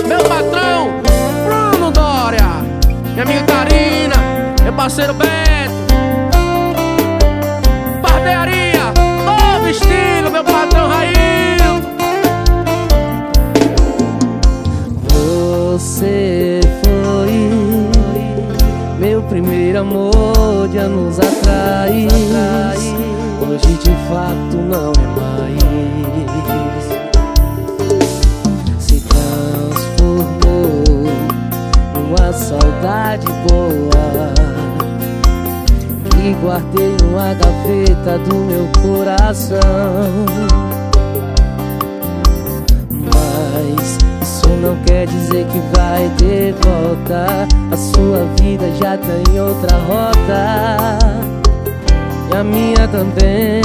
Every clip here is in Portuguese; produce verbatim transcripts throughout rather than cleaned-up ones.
meu patrão Bruno Dória, minha amiga Karina, meu parceiro Beto, barbearia, novo estilo, meu patrão Rail. Você foi meu primeiro amor de anos atrás. Hoje de fato não é mais. Se transformou numa saudade boa que guardei numa gaveta do meu coração. Mas isso não quer dizer que vai ter volta. A sua vida já tá em outra rota, e a minha também.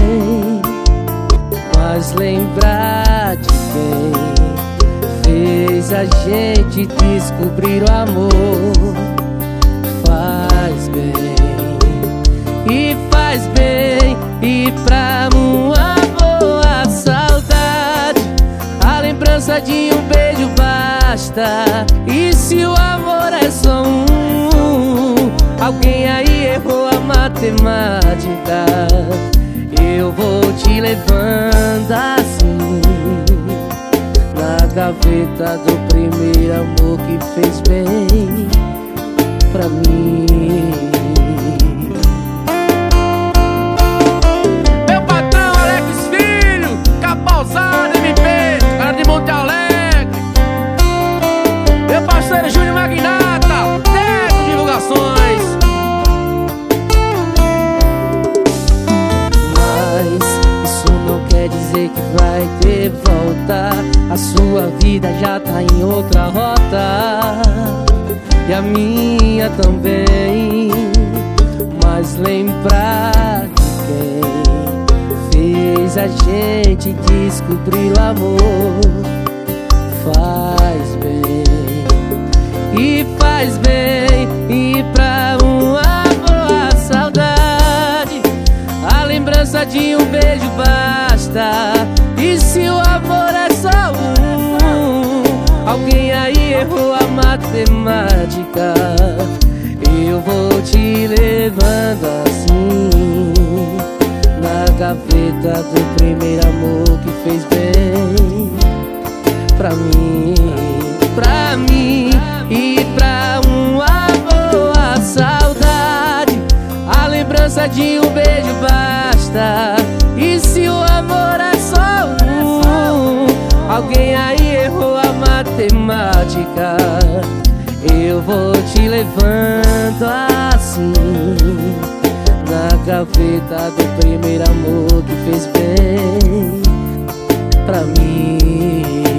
Mas lembrar de quem fez a gente descobrir o amor faz bem, e faz bem. E pra uma boa saudade, a lembrança de um beijo basta. E se o amor é só um, alguém aí errou a matemática. Eu vou te levando assim na gaveta do primeiro amor que fez bem pra mim. Meu patrão Alex Filho, Capausada M P, cara de Monte Alegre. Meu parceiro Júnior Magnata, Teto Divulgações. Mas isso não quer dizer que vai ter volta. A sua vida já tá em outra rota, e a minha também. Mas lembrar de quem fez a gente descobrir o amor faz bem, e faz bem. E pra uma boa saudade, a lembrança de um beijo basta. E se o amor é só um, alguém aí errou a matemática. Eu vou te levando assim na gaveta do primeiro amor que fez bem pra mim, pra mim. E pra uma boa saudade, a lembrança de um beijo basta. E se o amor é só um, alguém aí errou a matemática. Eu vou te levando assim na gaveta do primeiro amor que fez bem pra mim.